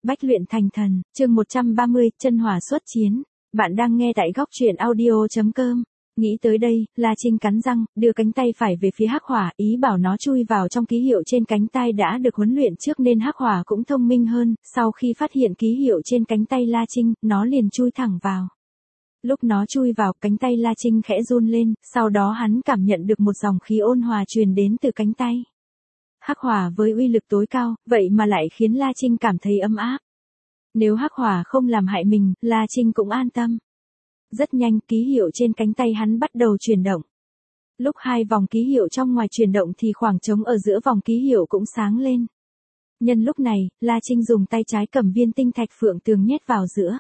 Bách luyện thành thần, chương 130, chân hỏa xuất chiến. Bạn đang nghe tại góc truyện audio.com. Nghĩ tới đây, La Trinh cắn răng, đưa cánh tay phải về phía Hắc Hỏa, ý bảo nó chui vào trong ký hiệu trên cánh tay đã được huấn luyện trước nên Hắc Hỏa cũng thông minh hơn, sau khi phát hiện ký hiệu trên cánh tay La Trinh, nó liền chui thẳng vào. Lúc nó chui vào, cánh tay La Trinh khẽ run lên, sau đó hắn cảm nhận được một dòng khí ôn hòa truyền đến từ cánh tay. Hắc hỏa với uy lực tối cao, vậy mà lại khiến La Trinh cảm thấy ấm áp. Nếu hắc hỏa không làm hại mình, La Trinh cũng an tâm. Rất nhanh, ký hiệu trên cánh tay hắn bắt đầu chuyển động. Lúc hai vòng ký hiệu trong ngoài chuyển động thì khoảng trống ở giữa vòng ký hiệu cũng sáng lên. Nhân lúc này, La Trinh dùng tay trái cầm viên tinh thạch phượng tường nhét vào giữa.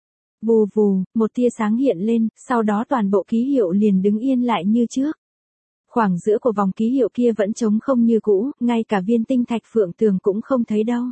Vù vù, một tia sáng hiện lên, sau đó toàn bộ ký hiệu liền đứng yên lại như trước. Khoảng giữa của vòng ký hiệu kia vẫn trống không như cũ, ngay cả viên tinh thạch phượng tường cũng không thấy đâu.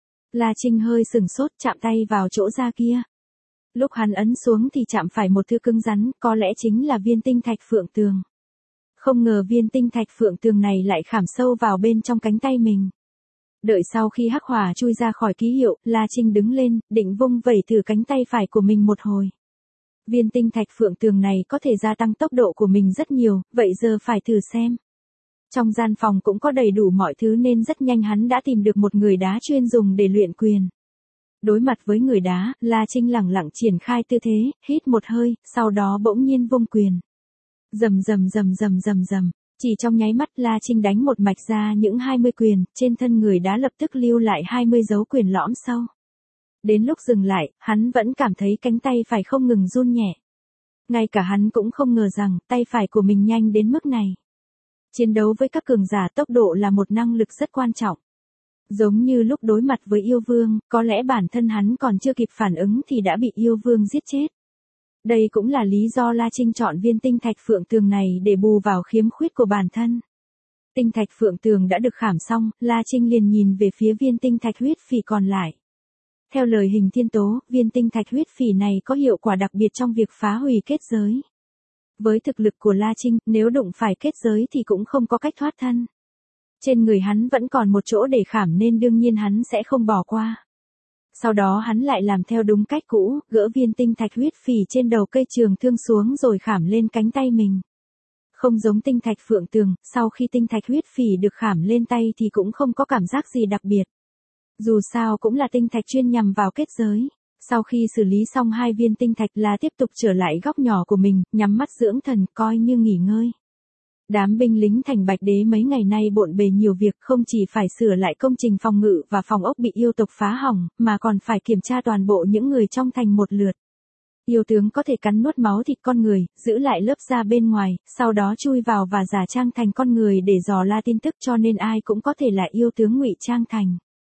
La Trinh hơi sừng sốt, chạm tay vào chỗ da kia. Lúc hắn ấn xuống thì chạm phải một thứ cứng rắn, có lẽ chính là viên tinh thạch phượng tường. Không ngờ viên tinh thạch phượng tường này lại khảm sâu vào bên trong cánh tay mình. Đợi sau khi hắc hỏa chui ra khỏi ký hiệu, La Trinh đứng lên, định vung vẩy thử cánh tay phải của mình một hồi. Viên tinh thạch phượng tường này có thể gia tăng tốc độ của mình rất nhiều, vậy giờ phải thử xem. Trong gian phòng cũng có đầy đủ mọi thứ nên rất nhanh hắn đã tìm được một người đá chuyên dùng để luyện quyền. Đối mặt với người đá, La Trinh lẳng lặng triển khai tư thế, hít một hơi, sau đó bỗng nhiên vung quyền. Rầm rầm rầm rầm rầm rầm, chỉ trong nháy mắt La Trinh đánh một mạch ra những 20 quyền, trên thân người đá lập tức lưu lại 20 dấu quyền lõm sâu. Đến lúc dừng lại, hắn vẫn cảm thấy cánh tay phải không ngừng run nhẹ. Ngay cả hắn cũng không ngờ rằng tay phải của mình nhanh đến mức này. Chiến đấu với các cường giả tốc độ là một năng lực rất quan trọng. Giống như lúc đối mặt với yêu vương, có lẽ bản thân hắn còn chưa kịp phản ứng thì đã bị yêu vương giết chết. Đây cũng là lý do La Trinh chọn viên tinh thạch phượng tường này để bù vào khiếm khuyết của bản thân. Tinh thạch phượng tường đã được khảm xong, La Trinh liền nhìn về phía viên tinh thạch huyết phỉ còn lại. Theo lời Hình Thiên Tố, viên tinh thạch huyết phỉ này có hiệu quả đặc biệt trong việc phá hủy kết giới. Với thực lực của La Trinh, nếu đụng phải kết giới thì cũng không có cách thoát thân. Trên người hắn vẫn còn một chỗ để khảm nên đương nhiên hắn sẽ không bỏ qua. Sau đó hắn lại làm theo đúng cách cũ, gỡ viên tinh thạch huyết phỉ trên đầu cây trường thương xuống rồi khảm lên cánh tay mình. Không giống tinh thạch phượng tường, sau khi tinh thạch huyết phỉ được khảm lên tay thì cũng không có cảm giác gì đặc biệt. Dù sao cũng là tinh thạch chuyên nhằm vào kết giới. Sau khi xử lý xong hai viên tinh thạch là tiếp tục trở lại góc nhỏ của mình, nhắm mắt dưỡng thần coi như nghỉ ngơi. Đám binh lính thành Bạch Đế mấy ngày nay bộn bề nhiều việc, không chỉ phải sửa lại công trình phòng ngự và phòng ốc bị yêu tộc phá hỏng, mà còn phải kiểm tra toàn bộ những người trong thành một lượt. Yêu tướng có thể cắn nuốt máu thịt con người, giữ lại lớp da bên ngoài, sau đó chui vào và giả trang thành con người để dò la tin tức cho nên ai cũng có thể là yêu tướng ngụy trang thành.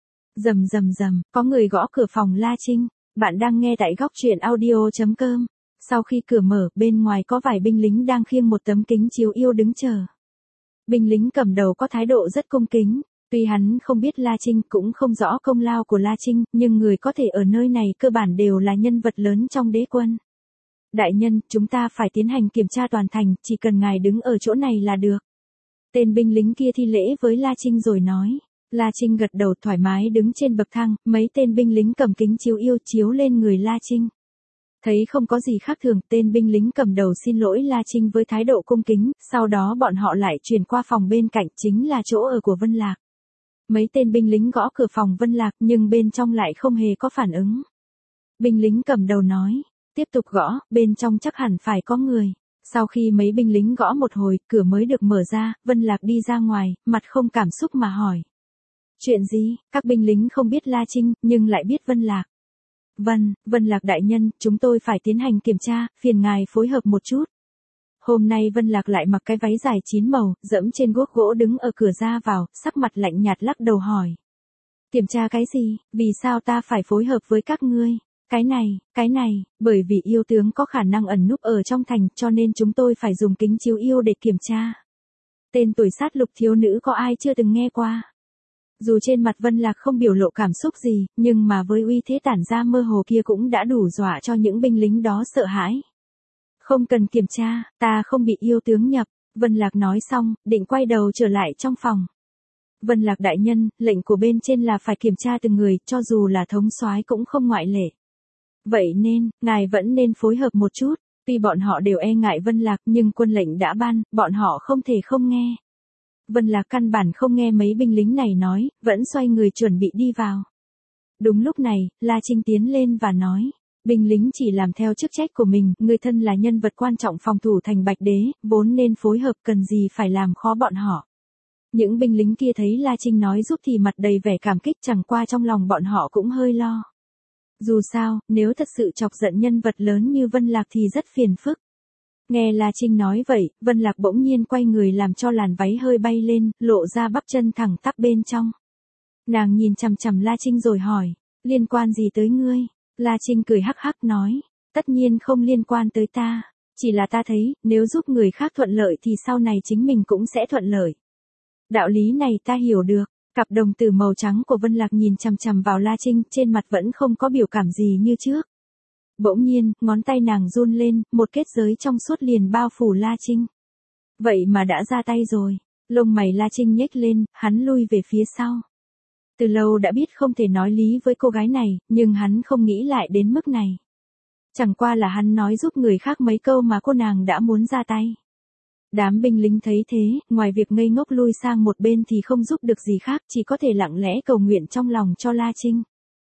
Rầm rầm rầm, có người gõ cửa phòng La Trinh. Bạn đang nghe tại góc truyện audio.com. Sau khi cửa mở, bên ngoài có vài binh lính đang khiêng một tấm kính chiếu yêu đứng chờ. Binh lính cầm đầu có thái độ rất cung kính. Tuy hắn không biết La Trinh, cũng không rõ công lao của La Trinh, nhưng người có thể ở nơi này cơ bản đều là nhân vật lớn trong đế quân. Đại nhân, chúng ta phải tiến hành kiểm tra toàn thành, chỉ cần ngài đứng ở chỗ này là được. Tên binh lính kia thi lễ với La Trinh rồi nói. La Trinh gật đầu thoải mái đứng trên bậc thang, mấy tên binh lính cầm kính chiếu yêu chiếu lên người La Trinh. Thấy không có gì khác thường, tên binh lính cầm đầu xin lỗi La Trinh với thái độ cung kính, sau đó bọn họ lại chuyển qua phòng bên cạnh chính là chỗ ở của Vân Lạc. Mấy tên binh lính gõ cửa phòng Vân Lạc nhưng bên trong lại không hề có phản ứng. Binh lính cầm đầu nói, tiếp tục gõ, bên trong chắc hẳn phải có người. Sau khi mấy binh lính gõ một hồi, cửa mới được mở ra, Vân Lạc đi ra ngoài, mặt không cảm xúc mà hỏi. Chuyện gì? Các binh lính không biết La Trinh, nhưng lại biết Vân Lạc. Vân Lạc đại nhân, chúng tôi phải tiến hành kiểm tra, phiền ngài phối hợp một chút. Hôm nay Vân Lạc lại mặc cái váy dài 9 màu, dẫm trên guốc gỗ đứng ở cửa ra vào, sắc mặt lạnh nhạt lắc đầu hỏi. Kiểm tra cái gì? Vì sao ta phải phối hợp với các ngươi? Cái này, bởi vì yêu tướng có khả năng ẩn núp ở trong thành cho nên chúng tôi phải dùng kính chiếu yêu để kiểm tra. Tên tuổi sát lục thiếu nữ có ai chưa từng nghe qua? Dù trên mặt Vân Lạc không biểu lộ cảm xúc gì, nhưng mà với uy thế tản ra mơ hồ kia cũng đã đủ dọa cho những binh lính đó sợ hãi. Không cần kiểm tra, ta không bị yêu tướng nhập, Vân Lạc nói xong, định quay đầu trở lại trong phòng. Vân Lạc đại nhân, lệnh của bên trên là phải kiểm tra từng người, cho dù là thống soái cũng không ngoại lệ. Vậy nên, ngài vẫn nên phối hợp một chút, tuy bọn họ đều e ngại Vân Lạc nhưng quân lệnh đã ban, bọn họ không thể không nghe. Vân Lạc căn bản không nghe mấy binh lính này nói, vẫn xoay người chuẩn bị đi vào. Đúng lúc này, La Trinh tiến lên và nói, binh lính chỉ làm theo chức trách của mình, người thân là nhân vật quan trọng phòng thủ thành Bạch Đế, vốn nên phối hợp, cần gì phải làm khó bọn họ. Những binh lính kia thấy La Trinh nói giúp thì mặt đầy vẻ cảm kích, chẳng qua trong lòng bọn họ cũng hơi lo. Dù sao, nếu thật sự chọc giận nhân vật lớn như Vân Lạc thì rất phiền phức. Nghe La Trinh nói vậy, Vân Lạc bỗng nhiên quay người làm cho làn váy hơi bay lên, lộ ra bắp chân thẳng tắp bên trong. Nàng nhìn chằm chằm La Trinh rồi hỏi, liên quan gì tới ngươi? La Trinh cười hắc hắc nói, tất nhiên không liên quan tới ta, chỉ là ta thấy, nếu giúp người khác thuận lợi thì sau này chính mình cũng sẽ thuận lợi. Đạo lý này ta hiểu được. Cặp đồng tử màu trắng của Vân Lạc nhìn chằm chằm vào La Trinh, trên mặt vẫn không có biểu cảm gì như trước. Bỗng nhiên, ngón tay nàng run lên, một kết giới trong suốt liền bao phủ La Trinh. Vậy mà đã ra tay rồi. Lông mày La Trinh nhếch lên, hắn lui về phía sau. Từ lâu đã biết không thể nói lý với cô gái này, nhưng hắn không nghĩ lại đến mức này. Chẳng qua là hắn nói giúp người khác mấy câu mà cô nàng đã muốn ra tay. Đám binh lính thấy thế, ngoài việc ngây ngốc lui sang một bên thì không giúp được gì khác, chỉ có thể lặng lẽ cầu nguyện trong lòng cho La Trinh.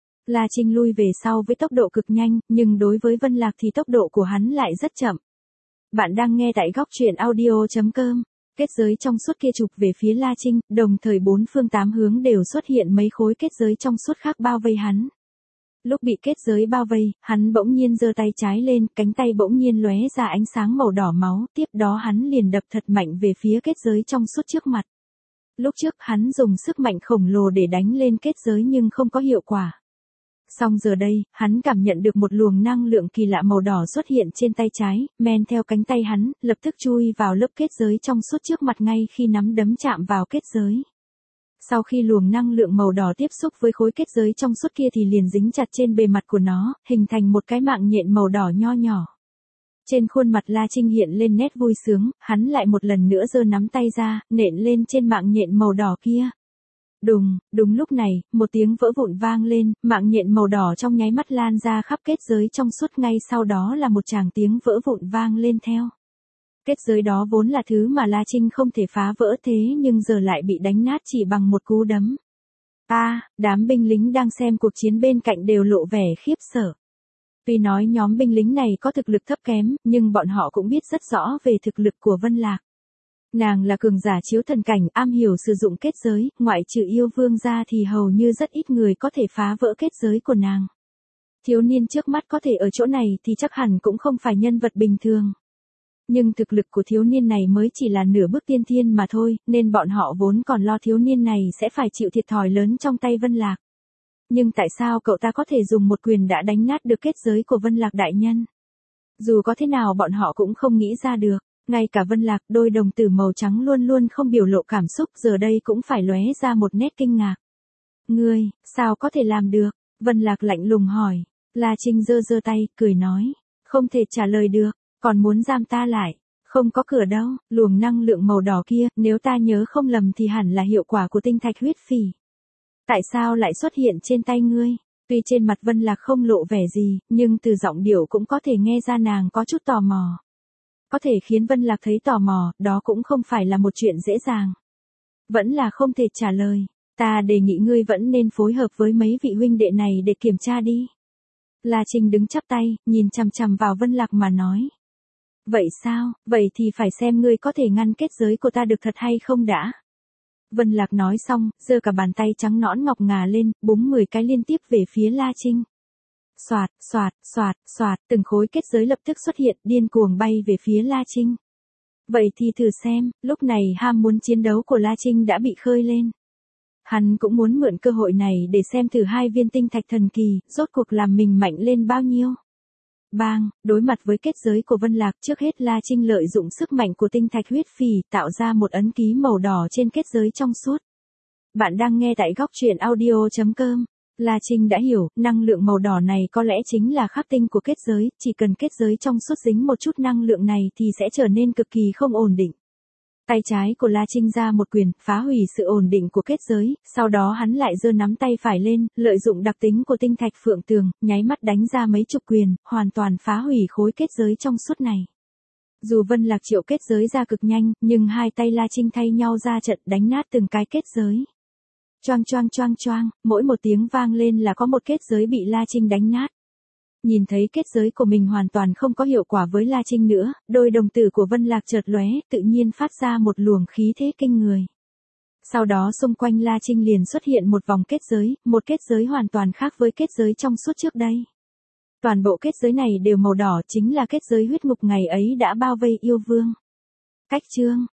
La Trinh lui về sau với tốc độ cực nhanh, nhưng đối với Vân Lạc thì tốc độ của hắn lại rất chậm. Bạn đang nghe tại góc truyện audio.com. Kết giới trong suốt kia chụp về phía La Trinh, đồng thời bốn phương tám hướng đều xuất hiện mấy khối kết giới trong suốt khác bao vây hắn. Lúc bị kết giới bao vây, hắn bỗng nhiên giơ tay trái lên, cánh tay bỗng nhiên lóe ra ánh sáng màu đỏ máu, tiếp đó hắn liền đập thật mạnh về phía kết giới trong suốt trước mặt. Lúc trước hắn dùng sức mạnh khổng lồ để đánh lên kết giới nhưng không có hiệu quả. Song giờ đây, hắn cảm nhận được một luồng năng lượng kỳ lạ màu đỏ xuất hiện trên tay trái, men theo cánh tay hắn, lập tức chui vào lớp kết giới trong suốt trước mặt ngay khi nắm đấm chạm vào kết giới. Sau khi luồng năng lượng màu đỏ tiếp xúc với khối kết giới trong suốt kia thì liền dính chặt trên bề mặt của nó, hình thành một cái mạng nhện màu đỏ nho nhỏ. Trên khuôn mặt La Trinh hiện lên nét vui sướng, hắn lại một lần nữa giơ nắm tay ra, nện lên trên mạng nhện màu đỏ kia. Đúng lúc này, một tiếng vỡ vụn vang lên, mạng nhện màu đỏ trong nháy mắt lan ra khắp kết giới trong suốt, ngay sau đó là một tràng tiếng vỡ vụn vang lên theo. Kết giới đó vốn là thứ mà La Trinh không thể phá vỡ, thế nhưng giờ lại bị đánh nát chỉ bằng một cú đấm. Đám binh lính đang xem cuộc chiến bên cạnh đều lộ vẻ khiếp sợ. Tuy nói nhóm binh lính này có thực lực thấp kém, nhưng bọn họ cũng biết rất rõ về thực lực của Vân Lạc. Nàng là cường giả chiếu thần cảnh, am hiểu sử dụng kết giới, ngoại trừ yêu vương ra thì hầu như rất ít người có thể phá vỡ kết giới của nàng. Thiếu niên trước mắt có thể ở chỗ này thì chắc hẳn cũng không phải nhân vật bình thường. Nhưng thực lực của thiếu niên này mới chỉ là nửa bước tiên thiên mà thôi, nên bọn họ vốn còn lo thiếu niên này sẽ phải chịu thiệt thòi lớn trong tay Vân Lạc. Nhưng tại sao cậu ta có thể dùng một quyền đã đánh nát được kết giới của Vân Lạc đại nhân? Dù có thế nào bọn họ cũng không nghĩ ra được. Ngay cả Vân Lạc, đôi đồng tử màu trắng luôn luôn không biểu lộ cảm xúc, giờ đây cũng phải lóe ra một nét kinh ngạc. Ngươi, sao có thể làm được? Vân Lạc lạnh lùng hỏi. La Trinh giơ tay, cười nói. Không thể trả lời được, còn muốn giam ta lại. Không có cửa đâu, luồng năng lượng màu đỏ kia, nếu ta nhớ không lầm thì hẳn là hiệu quả của tinh thạch huyết phỉ. Tại sao lại xuất hiện trên tay ngươi? Tuy trên mặt Vân Lạc không lộ vẻ gì, nhưng từ giọng điệu cũng có thể nghe ra nàng có chút tò mò. Có thể khiến Vân Lạc thấy tò mò, đó cũng không phải là một chuyện dễ dàng. Vẫn là không thể trả lời, ta đề nghị ngươi vẫn nên phối hợp với mấy vị huynh đệ này để kiểm tra đi. La Trinh đứng chắp tay, nhìn chằm chằm vào Vân Lạc mà nói. Vậy sao, vậy thì phải xem ngươi có thể ngăn kết giới của ta được thật hay không đã. Vân Lạc nói xong, giơ cả bàn tay trắng nõn ngọc ngà lên, búng 10 cái liên tiếp về phía La Trinh. Xoạt, từng khối kết giới lập tức xuất hiện, điên cuồng bay về phía La Trinh. Vậy thì thử xem, lúc này ham muốn chiến đấu của La Trinh đã bị khơi lên. Hắn cũng muốn mượn cơ hội này để xem thử hai viên tinh thạch thần kỳ, rốt cuộc làm mình mạnh lên bao nhiêu. Bang, đối mặt với kết giới của Vân Lạc, trước hết La Trinh lợi dụng sức mạnh của tinh thạch huyết phỉ, tạo ra một ấn ký màu đỏ trên kết giới trong suốt. Bạn đang nghe tại góc truyện audio.com. La Trinh đã hiểu, năng lượng màu đỏ này có lẽ chính là khắc tinh của kết giới, chỉ cần kết giới trong suốt dính một chút năng lượng này thì sẽ trở nên cực kỳ không ổn định. Tay trái của La Trinh ra một quyền, phá hủy sự ổn định của kết giới, sau đó hắn lại giơ nắm tay phải lên, lợi dụng đặc tính của tinh thạch phượng tường, nháy mắt đánh ra mấy chục quyền, hoàn toàn phá hủy khối kết giới trong suốt này. Dù Vân Lạc triệu kết giới ra cực nhanh, nhưng hai tay La Trinh thay nhau ra trận đánh nát từng cái kết giới. Choang choang choang choang, mỗi một tiếng vang lên là có một kết giới bị La Trinh đánh nát. Nhìn thấy kết giới của mình hoàn toàn không có hiệu quả với La Trinh nữa, đôi đồng tử của Vân Lạc chợt lóe, tự nhiên phát ra một luồng khí thế kinh người. Sau đó xung quanh La Trinh liền xuất hiện một vòng kết giới, một kết giới hoàn toàn khác với kết giới trong suốt trước đây. Toàn bộ kết giới này đều màu đỏ, chính là kết giới huyết ngục ngày ấy đã bao vây yêu vương. Cách chương